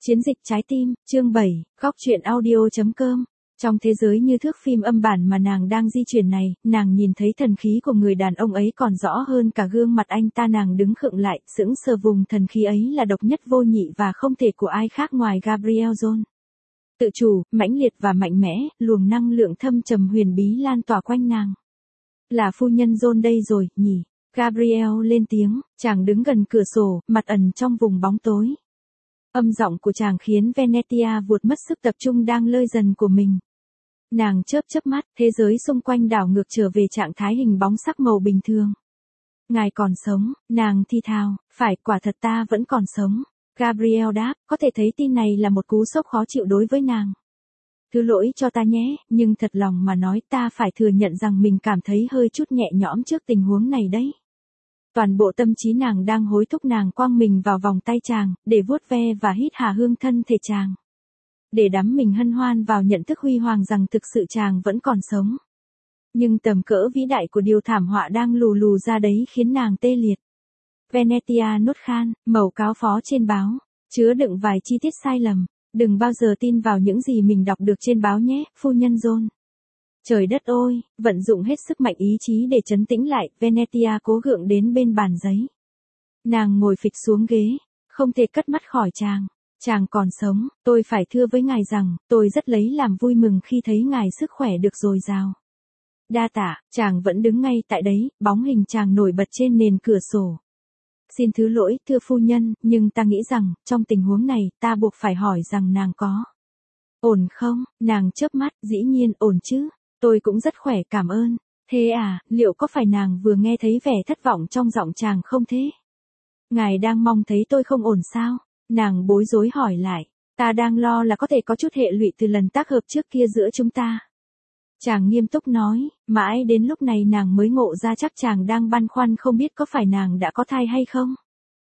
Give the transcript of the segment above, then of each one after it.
Chiến dịch trái tim, chương 7, góc truyện audio.com. Trong thế giới như thước phim âm bản mà nàng đang di chuyển này, nàng nhìn thấy thần khí của người đàn ông ấy còn rõ hơn cả gương mặt anh ta. Nàng đứng khựng lại, sững sờ. Vùng thần khí ấy là độc nhất vô nhị và không thể của ai khác ngoài Gabriel John. Tự chủ, mãnh liệt và mạnh mẽ, luồng năng lượng thâm trầm huyền bí lan tỏa quanh nàng. Là phu nhân John đây rồi, nhỉ? Gabriel lên tiếng, chàng đứng gần cửa sổ, mặt ẩn trong vùng bóng tối. Âm giọng của chàng khiến Venetia vụt mất sức tập trung đang lơi dần của mình. Nàng chớp mắt, thế giới xung quanh đảo ngược trở về trạng thái hình bóng sắc màu bình thường. Ngài còn sống, nàng thi thào, phải, quả thật ta vẫn còn sống. Gabriel đáp, có thể thấy tin này là một cú sốc khó chịu đối với nàng. Thứ lỗi cho ta nhé, nhưng thật lòng mà nói ta phải thừa nhận rằng mình cảm thấy hơi chút nhẹ nhõm trước tình huống này đấy. Toàn bộ tâm trí nàng đang hối thúc nàng quăng mình vào vòng tay chàng, để vuốt ve và hít hà hương thân thể chàng. Để đắm mình hân hoan vào nhận thức huy hoàng rằng thực sự chàng vẫn còn sống. Nhưng tầm cỡ vĩ đại của điều thảm họa đang lù lù ra đấy khiến nàng tê liệt. Venetia nốt khan, màu cáo phó trên báo, chứa đựng vài chi tiết sai lầm. Đừng bao giờ tin vào những gì mình đọc được trên báo nhé, phu nhân John. Trời đất ơi, vận dụng hết sức mạnh ý chí để trấn tĩnh lại, Venetia cố gượng đến bên bàn giấy. Nàng ngồi phịch xuống ghế, không thể cất mắt khỏi chàng. Chàng còn sống, tôi phải thưa với ngài rằng, tôi rất lấy làm vui mừng khi thấy ngài sức khỏe được dồi dào. Đa tạ, chàng vẫn đứng ngay tại đấy, bóng hình chàng nổi bật trên nền cửa sổ. Xin thứ lỗi, thưa phu nhân, nhưng ta nghĩ rằng, trong tình huống này, ta buộc phải hỏi rằng nàng có ổn không? Nàng chớp mắt, dĩ nhiên ổn chứ. Tôi cũng rất khỏe, cảm ơn. Thế à, liệu có phải nàng vừa nghe thấy vẻ thất vọng trong giọng chàng không thế? Ngài đang mong thấy tôi không ổn sao? Nàng bối rối hỏi lại. Ta đang lo là có thể có chút hệ lụy từ lần tác hợp trước kia giữa chúng ta. Chàng nghiêm túc nói, mãi đến lúc này nàng mới ngộ ra chắc chàng đang băn khoăn không biết có phải nàng đã có thai hay không.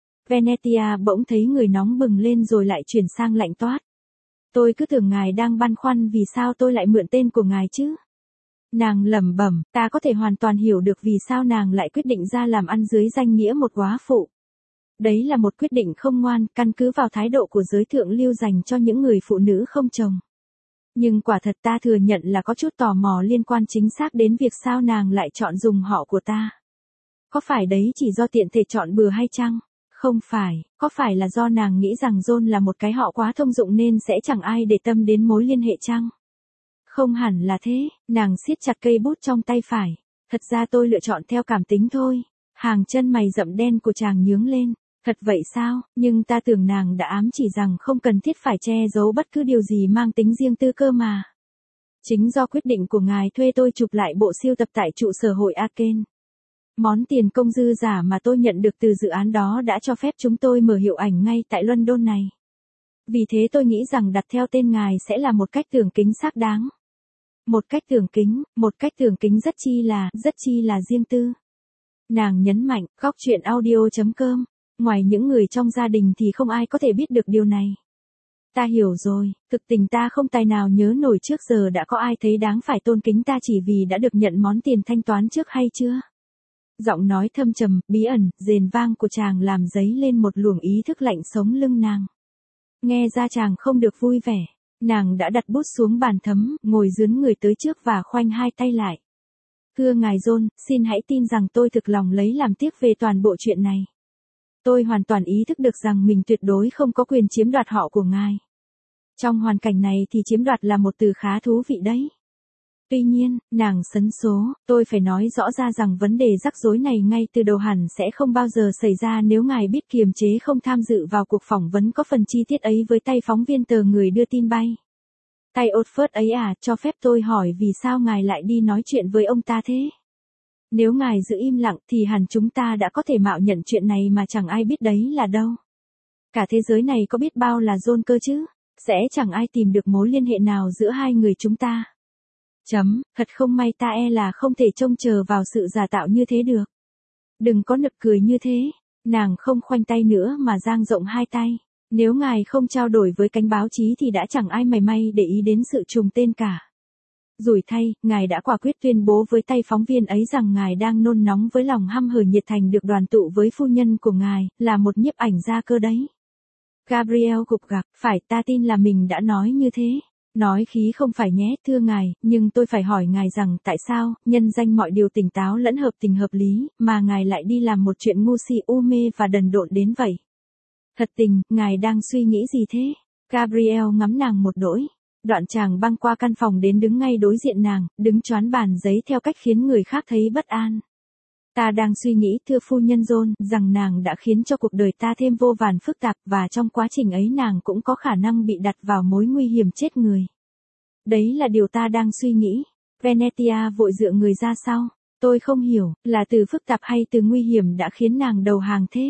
Venetia bỗng thấy người nóng bừng lên rồi lại chuyển sang lạnh toát. Tôi cứ tưởng ngài đang băn khoăn vì sao tôi lại mượn tên của ngài chứ. Nàng lẩm bẩm, ta có thể hoàn toàn hiểu được vì sao nàng lại quyết định ra làm ăn dưới danh nghĩa một góa phụ. Đấy là một quyết định không ngoan, căn cứ vào thái độ của giới thượng lưu dành cho những người phụ nữ không chồng. Nhưng quả thật ta thừa nhận là có chút tò mò liên quan chính xác đến việc sao nàng lại chọn dùng họ của ta. Có phải đấy chỉ do tiện thể chọn bừa hay chăng? Không phải, có phải là do nàng nghĩ rằng John là một cái họ quá thông dụng nên sẽ chẳng ai để tâm đến mối liên hệ chăng? Không hẳn là thế, nàng siết chặt cây bút trong tay phải. Thật ra tôi lựa chọn theo cảm tính thôi. Hàng chân mày rậm đen của chàng nhướng lên. Thật vậy sao, nhưng ta tưởng nàng đã ám chỉ rằng không cần thiết phải che giấu bất cứ điều gì mang tính riêng tư cơ mà. Chính do quyết định của ngài thuê tôi chụp lại bộ siêu tập tại trụ sở hội Aken. Món tiền công dư giả mà tôi nhận được từ dự án đó đã cho phép chúng tôi mở hiệu ảnh ngay tại London này. Vì thế tôi nghĩ rằng đặt theo tên ngài sẽ là một cách tưởng kính xác đáng. Một cách tưởng kính rất chi là riêng tư. Nàng nhấn mạnh, góc truyện audio.com. Ngoài những người trong gia đình thì không ai có thể biết được điều này. Ta hiểu rồi, thực tình ta không tài nào nhớ nổi trước giờ đã có ai thấy đáng phải tôn kính ta chỉ vì đã được nhận món tiền thanh toán trước hay chưa. Giọng nói thâm trầm, bí ẩn, rền vang của chàng làm dấy lên một luồng ý thức lạnh sống lưng nàng. Nghe ra chàng không được vui vẻ, nàng đã đặt bút xuống bàn thấm, ngồi dướn người tới trước và khoanh hai tay lại. Thưa ngài John, xin hãy tin rằng tôi thực lòng lấy làm tiếc về toàn bộ chuyện này. Tôi hoàn toàn ý thức được rằng mình tuyệt đối không có quyền chiếm đoạt họ của ngài. Trong hoàn cảnh này thì chiếm đoạt là một từ khá thú vị đấy. Tuy nhiên, nàng sấn số, tôi phải nói rõ ra rằng vấn đề rắc rối này ngay từ đầu hẳn sẽ không bao giờ xảy ra nếu ngài biết kiềm chế không tham dự vào cuộc phỏng vấn có phần chi tiết ấy với tay phóng viên tờ người đưa tin bay. Tay Oxford ấy à, cho phép tôi hỏi vì sao ngài lại đi nói chuyện với ông ta thế? Nếu ngài giữ im lặng thì hẳn chúng ta đã có thể mạo nhận chuyện này mà chẳng ai biết đấy là đâu. Cả thế giới này có biết bao là John cơ chứ? Sẽ chẳng ai tìm được mối liên hệ nào giữa hai người chúng ta. Thật không may ta là không thể trông chờ vào sự giả tạo như thế được. Đừng có nực cười như thế. Nàng không khoanh tay nữa mà dang rộng hai tay. Nếu ngài không trao đổi với cánh báo chí thì đã chẳng ai mảy may để ý đến sự trùng tên cả. Rủi thay, ngài đã quả quyết tuyên bố với tay phóng viên ấy rằng ngài đang nôn nóng với lòng hăm hở nhiệt thành được đoàn tụ với phu nhân của ngài, là một nhiếp ảnh gia cơ đấy. Gabriel gục gặc, phải ta tin là mình đã nói như thế. Nói khí không phải nhé, thưa ngài, nhưng tôi phải hỏi ngài rằng tại sao, nhân danh mọi điều tỉnh táo lẫn hợp tình hợp lý, mà ngài lại đi làm một chuyện ngu si u mê và đần độn đến vậy. Thật tình, ngài đang suy nghĩ gì thế? Gabriel ngắm nàng một đỗi. Đoạn chàng băng qua căn phòng đến đứng ngay đối diện nàng, đứng choán bàn giấy theo cách khiến người khác thấy bất an. Ta đang suy nghĩ thưa phu nhân John, rằng nàng đã khiến cho cuộc đời ta thêm vô vàn phức tạp và trong quá trình ấy nàng cũng có khả năng bị đặt vào mối nguy hiểm chết người. Đấy là điều ta đang suy nghĩ. Venetia vội dựa người ra sau. Tôi không hiểu, là từ phức tạp hay từ nguy hiểm đã khiến nàng đầu hàng thế?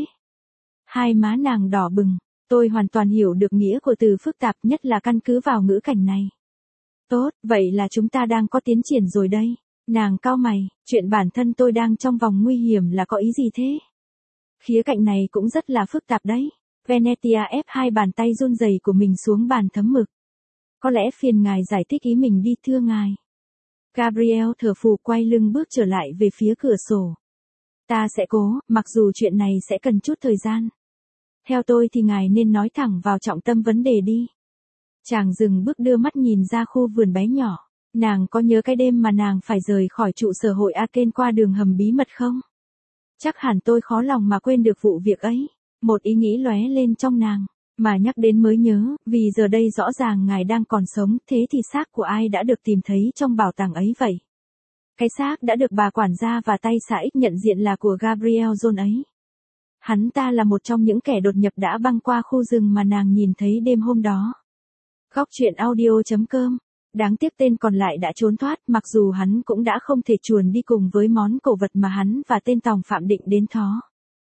Hai má nàng đỏ bừng. Tôi hoàn toàn hiểu được nghĩa của từ phức tạp, nhất là căn cứ vào ngữ cảnh này. Tốt, vậy là chúng ta đang có tiến triển rồi đây. Nàng cau mày, chuyện bản thân tôi đang trong vòng nguy hiểm là có ý gì thế? Khía cạnh này cũng rất là phức tạp đấy. Venetia ép hai bàn tay run rẩy của mình xuống bàn thấm mực. Có lẽ phiền ngài giải thích ý mình đi thưa ngài. Gabriel thở phù quay lưng bước trở lại về phía cửa sổ. Ta sẽ cố, mặc dù chuyện này sẽ cần chút thời gian. Theo tôi thì ngài nên nói thẳng vào trọng tâm vấn đề đi. Chàng dừng bước đưa mắt nhìn ra khu vườn bé nhỏ. Nàng có nhớ cái đêm mà nàng phải rời khỏi trụ sở hội Aken qua đường hầm bí mật không? Chắc hẳn tôi khó lòng mà quên được vụ việc ấy. Một ý nghĩ lóe lên trong nàng. Mà nhắc đến mới nhớ, vì giờ đây rõ ràng ngài đang còn sống, thế thì xác của ai đã được tìm thấy trong bảo tàng ấy vậy? Cái xác đã được bà quản gia và tay xạ ích nhận diện là của Gabriel John ấy. Hắn ta là một trong những kẻ đột nhập đã băng qua khu rừng mà nàng nhìn thấy đêm hôm đó. Góc truyện audio.com. Đáng tiếc tên còn lại đã trốn thoát, mặc dù hắn cũng đã không thể chuồn đi cùng với món cổ vật mà hắn và tên tòng phạm định đến thó.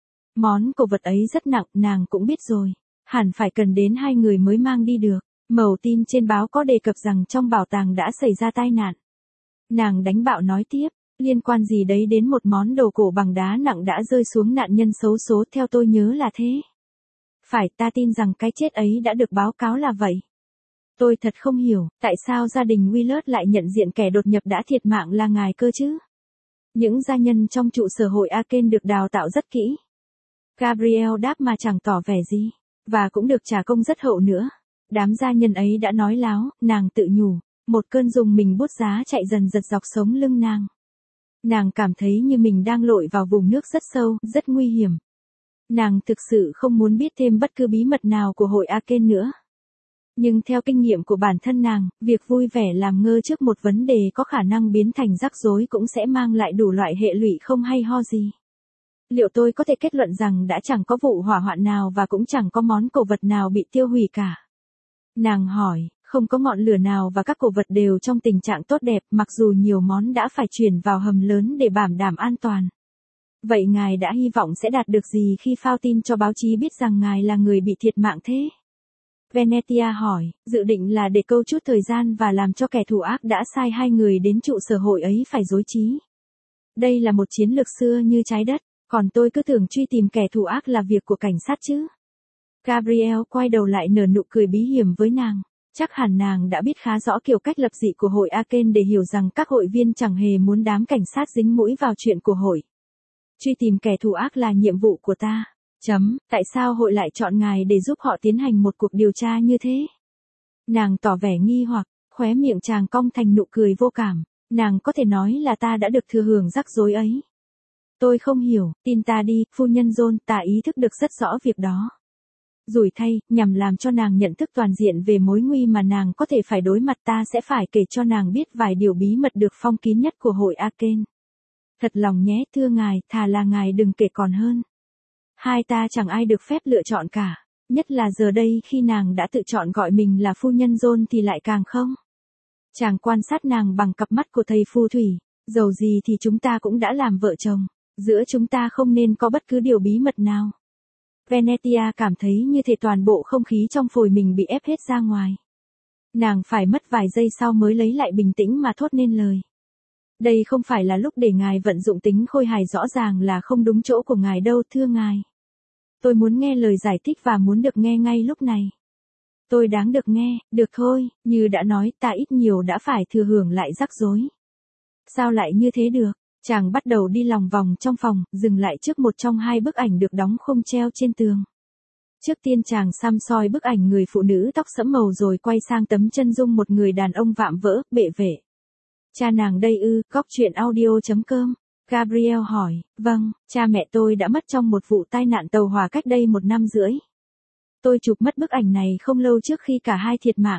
Món cổ vật ấy rất nặng, nàng cũng biết rồi. Hẳn phải cần đến 2 người mới mang đi được. Mẩu tin trên báo có đề cập rằng trong bảo tàng đã xảy ra tai nạn. Nàng đánh bạo nói tiếp, liên quan gì đấy đến một món đồ cổ bằng đá nặng đã rơi xuống nạn nhân xấu số, theo tôi nhớ là thế. Phải, ta tin rằng cái chết ấy đã được báo cáo là vậy. Tôi thật không hiểu, tại sao gia đình Willard lại nhận diện kẻ đột nhập đã thiệt mạng là ngài cơ chứ? Những gia nhân trong trụ sở hội Aken được đào tạo rất kỹ. Gabriel đáp mà chẳng tỏ vẻ gì. Và cũng được trả công rất hậu nữa. Đám gia nhân ấy đã nói láo, nàng tự nhủ. Một cơn dùng mình bút giá chạy dần giật dọc sống lưng nàng. Nàng cảm thấy như mình đang lội vào vùng nước rất sâu, rất nguy hiểm. Nàng thực sự không muốn biết thêm bất cứ bí mật nào của hội Aken nữa. Nhưng theo kinh nghiệm của bản thân nàng, việc vui vẻ làm ngơ trước một vấn đề có khả năng biến thành rắc rối cũng sẽ mang lại đủ loại hệ lụy không hay ho gì. Liệu tôi có thể kết luận rằng đã chẳng có vụ hỏa hoạn nào và cũng chẳng có món cổ vật nào bị tiêu hủy cả? Nàng hỏi, không có ngọn lửa nào và các cổ vật đều trong tình trạng tốt đẹp, mặc dù nhiều món đã phải chuyển vào hầm lớn để bảo đảm an toàn. Vậy ngài đã hy vọng sẽ đạt được gì khi phao tin cho báo chí biết rằng ngài là người bị thiệt mạng thế? Venetia hỏi, dự định là để câu chút thời gian và làm cho kẻ thù ác đã sai 2 người đến trụ sở hội ấy phải rối trí. Đây là một chiến lược xưa như trái đất, còn tôi cứ tưởng truy tìm kẻ thù ác là việc của cảnh sát chứ. Gabriel quay đầu lại nở nụ cười bí hiểm với nàng. Chắc hẳn nàng đã biết khá rõ kiểu cách lập dị của hội Aken để hiểu rằng các hội viên chẳng hề muốn đám cảnh sát dính mũi vào chuyện của hội. Truy tìm kẻ thù ác là nhiệm vụ của ta. Tại sao hội lại chọn ngài để giúp họ tiến hành một cuộc điều tra như thế? Nàng tỏ vẻ nghi hoặc, khóe miệng chàng cong thành nụ cười vô cảm. Nàng có thể nói là ta đã được thừa hưởng rắc rối ấy. Tôi không hiểu, tin ta đi, phu nhân John, ta ý thức được rất rõ việc đó. Rủi thay, nhằm làm cho nàng nhận thức toàn diện về mối nguy mà nàng có thể phải đối mặt, ta sẽ phải kể cho nàng biết vài điều bí mật được phong kín nhất của hội Aken. Thật lòng nhé, thưa ngài, thà là ngài đừng kể còn hơn. Hai ta chẳng ai được phép lựa chọn cả, nhất là giờ đây khi nàng đã tự chọn gọi mình là phu nhân John thì lại càng không. Chàng quan sát nàng bằng cặp mắt của thầy phù thủy, dầu gì thì chúng ta cũng đã làm vợ chồng, giữa chúng ta không nên có bất cứ điều bí mật nào. Venetia cảm thấy như thể toàn bộ không khí trong phổi mình bị ép hết ra ngoài. Nàng phải mất vài giây sau mới lấy lại bình tĩnh mà thốt nên lời. Đây không phải là lúc để ngài vận dụng tính khôi hài, rõ ràng là không đúng chỗ của ngài đâu thưa ngài. Tôi muốn nghe lời giải thích và muốn được nghe ngay lúc này. Tôi đáng được nghe, được thôi, như đã nói ta ít nhiều đã phải thừa hưởng lại rắc rối. Sao lại như thế được? Chàng bắt đầu đi lòng vòng trong phòng, dừng lại trước một trong 2 bức ảnh được đóng khung treo trên tường. Trước tiên chàng xăm soi bức ảnh người phụ nữ tóc sẫm màu rồi quay sang tấm chân dung một người đàn ông vạm vỡ, bệ vệ. Cha nàng đây ư? Góc truyện audio.com. Gabriel hỏi, vâng, cha mẹ tôi đã mất trong một vụ tai nạn tàu hỏa cách đây 1 năm rưỡi. Tôi chụp mất bức ảnh này không lâu trước khi cả hai thiệt mạng.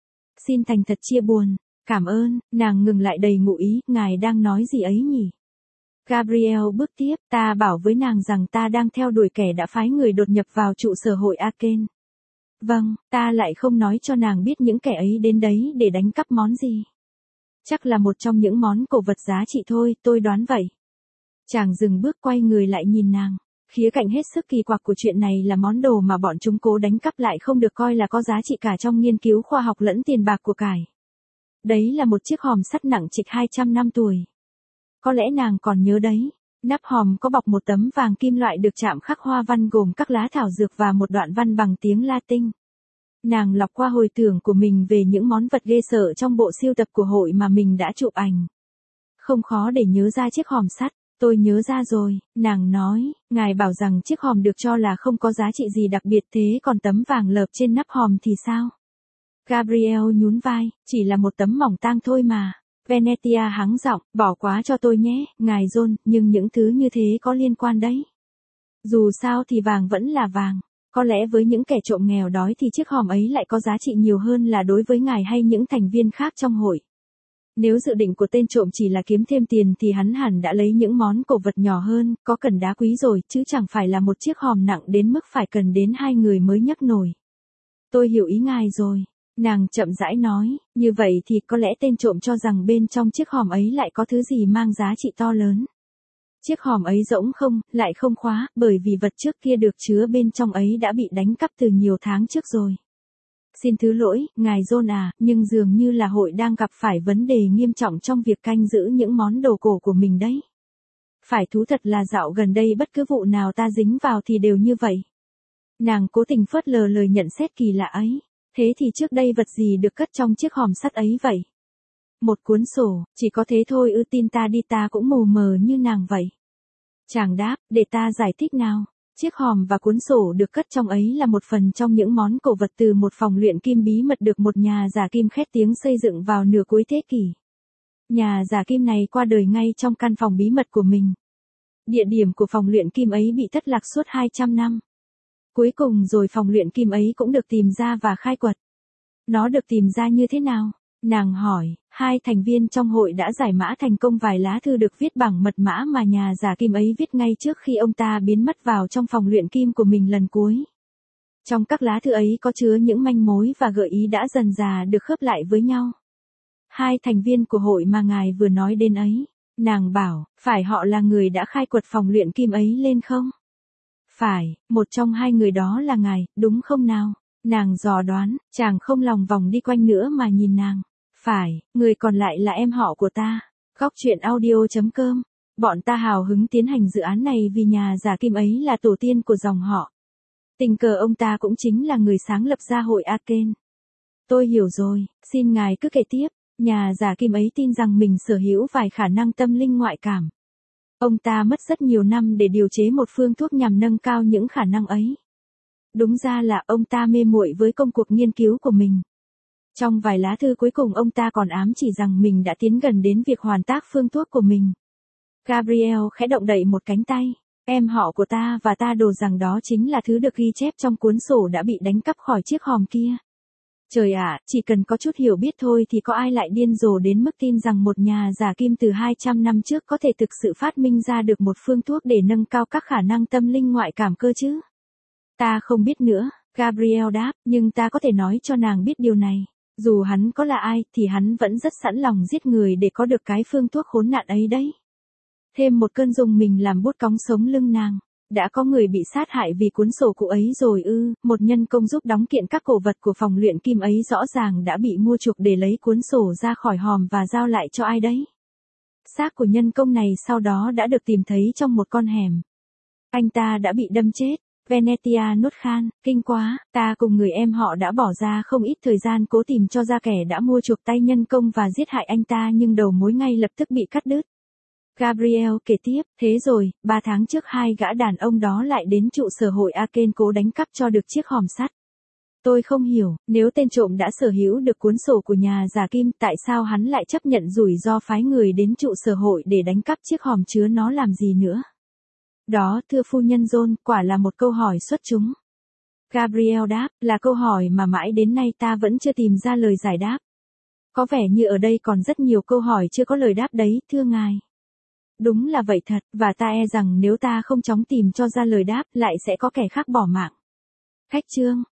Xin thành thật chia buồn. Cảm ơn. Nàng ngừng lại đầy ngụ ý, ngài đang nói gì ấy nhỉ? Gabriel bước tiếp, ta bảo với nàng rằng ta đang theo đuổi kẻ đã phái người đột nhập vào trụ sở hội Aken. Vâng, ta lại không nói cho nàng biết những kẻ ấy đến đấy để đánh cắp món gì. Chắc là một trong những món cổ vật giá trị thôi, tôi đoán vậy. Chàng dừng bước quay người lại nhìn nàng. Khía cạnh hết sức kỳ quặc của chuyện này là món đồ mà bọn chúng cố đánh cắp lại không được coi là có giá trị cả trong nghiên cứu khoa học lẫn tiền bạc của cải. Đấy là một chiếc hòm sắt nặng trịch 200 năm tuổi. Có lẽ nàng còn nhớ đấy. Nắp hòm có bọc một tấm vàng kim loại được chạm khắc hoa văn gồm các lá thảo dược và một đoạn văn bằng tiếng Latin. Nàng lọc qua hồi tưởng của mình về những món vật ghê sợ trong bộ sưu tập của hội mà mình đã chụp ảnh. Không khó để nhớ ra chiếc hòm sắt. Tôi nhớ ra rồi, nàng nói, ngài bảo rằng chiếc hòm được cho là không có giá trị gì đặc biệt, thế còn tấm vàng lợp trên nắp hòm thì sao? Gabriel nhún vai, chỉ là một tấm mỏng tang thôi mà. Venetia hắng giọng, bỏ quá cho tôi nhé, ngài John, nhưng những thứ như thế có liên quan đấy. Dù sao thì vàng vẫn là vàng. Có lẽ với những kẻ trộm nghèo đói thì chiếc hòm ấy lại có giá trị nhiều hơn là đối với ngài hay những thành viên khác trong hội. Nếu dự định của tên trộm chỉ là kiếm thêm tiền thì hắn hẳn đã lấy những món cổ vật nhỏ hơn, có cần đá quý rồi, chứ chẳng phải là một chiếc hòm nặng đến mức phải cần đến 2 người mới nhấc nổi. Tôi hiểu ý ngài rồi. Nàng chậm rãi nói, như vậy thì có lẽ tên trộm cho rằng bên trong chiếc hòm ấy lại có thứ gì mang giá trị to lớn. Chiếc hòm ấy rỗng không, lại không khóa, bởi vì vật trước kia được chứa bên trong ấy đã bị đánh cắp từ nhiều tháng trước rồi. Xin thứ lỗi, ngài John à, nhưng dường như là hội đang gặp phải vấn đề nghiêm trọng trong việc canh giữ những món đồ cổ của mình đấy. Phải thú thật là dạo gần đây bất cứ vụ nào ta dính vào thì đều như vậy. Nàng cố tình phớt lờ lời nhận xét kỳ lạ ấy. Thế thì trước đây vật gì được cất trong chiếc hòm sắt ấy vậy? Một cuốn sổ, chỉ có thế thôi ư? Tin ta đi, ta cũng mù mờ như nàng vậy. Chàng đáp, để ta giải thích nào. Chiếc hòm và cuốn sổ được cất trong ấy là một phần trong những món cổ vật từ một phòng luyện kim bí mật được một nhà giả kim khét tiếng xây dựng vào nửa cuối thế kỷ. Nhà giả kim này qua đời ngay trong căn phòng bí mật của mình. Địa điểm của phòng luyện kim ấy bị thất lạc suốt 200 năm. Cuối cùng rồi phòng luyện kim ấy cũng được tìm ra và khai quật. Nó được tìm ra như thế nào? Nàng hỏi, 2 thành viên trong hội đã giải mã thành công vài lá thư được viết bằng mật mã mà nhà giả kim ấy viết ngay trước khi ông ta biến mất vào trong phòng luyện kim của mình lần cuối. Trong các lá thư ấy có chứa những manh mối và gợi ý đã dần dà được khớp lại với nhau. 2 thành viên của hội mà ngài vừa nói đến ấy, nàng bảo, phải họ là người đã khai quật phòng luyện kim ấy lên không? Phải, một trong 2 người đó là ngài, đúng không nào? Nàng dò đoán, chàng không lòng vòng đi quanh nữa mà nhìn nàng. Phải, người còn lại là em họ của ta. Góc truyện audio.com. Bọn ta hào hứng tiến hành dự án này vì nhà giả kim ấy là tổ tiên của dòng họ. Tình cờ ông ta cũng chính là người sáng lập ra hội Aken. Tôi hiểu rồi, xin ngài cứ kể tiếp. Nhà giả kim ấy tin rằng mình sở hữu vài khả năng tâm linh ngoại cảm. Ông ta mất rất nhiều năm để điều chế một phương thuốc nhằm nâng cao những khả năng ấy. Đúng ra là ông ta mê muội với công cuộc nghiên cứu của mình. Trong vài lá thư cuối cùng ông ta còn ám chỉ rằng mình đã tiến gần đến việc hoàn tác phương thuốc của mình. Gabriel khẽ động đậy một cánh tay. Em họ của ta và ta đồ rằng đó chính là thứ được ghi chép trong cuốn sổ đã bị đánh cắp khỏi chiếc hòm kia. Trời ạ, chỉ cần có chút hiểu biết thôi thì có ai lại điên rồ đến mức tin rằng một nhà giả kim từ 200 năm trước có thể thực sự phát minh ra được một phương thuốc để nâng cao các khả năng tâm linh ngoại cảm cơ chứ? Ta không biết nữa, Gabriel đáp, nhưng ta có thể nói cho nàng biết điều này. Dù hắn có là ai thì hắn vẫn rất sẵn lòng giết người để có được cái phương thuốc khốn nạn ấy đấy. Thêm một cơn dùng mình làm bút cóng sống lưng nàng. Đã có người bị sát hại vì cuốn sổ cụ ấy rồi ư? Một nhân công giúp đóng kiện các cổ vật của phòng luyện kim ấy rõ ràng đã bị mua chuộc để lấy cuốn sổ ra khỏi hòm và giao lại cho ai đấy. Xác của nhân công này sau đó đã được tìm thấy trong một con hẻm. Anh ta đã bị đâm chết. Venetia nuốt khan, kinh quá, ta cùng người em họ đã bỏ ra không ít thời gian cố tìm cho ra kẻ đã mua chuộc tay nhân công và giết hại anh ta, nhưng đầu mối ngay lập tức bị cắt đứt. Gabriel kể tiếp, thế rồi, 3 tháng trước hai gã đàn ông đó lại đến trụ sở hội Aken cố đánh cắp cho được chiếc hòm sắt. Tôi không hiểu, nếu tên trộm đã sở hữu được cuốn sổ của nhà giả kim, tại sao hắn lại chấp nhận rủi ro phái người đến trụ sở hội để đánh cắp chiếc hòm chứa nó làm gì nữa? Đó, thưa phu nhân John, quả là một câu hỏi xuất chúng. Gabriel đáp, là câu hỏi mà mãi đến nay ta vẫn chưa tìm ra lời giải đáp. Có vẻ như ở đây còn rất nhiều câu hỏi chưa có lời đáp đấy, thưa ngài. Đúng là vậy thật, và ta e rằng nếu ta không chóng tìm cho ra lời đáp, lại sẽ có kẻ khác bỏ mạng. Khách chương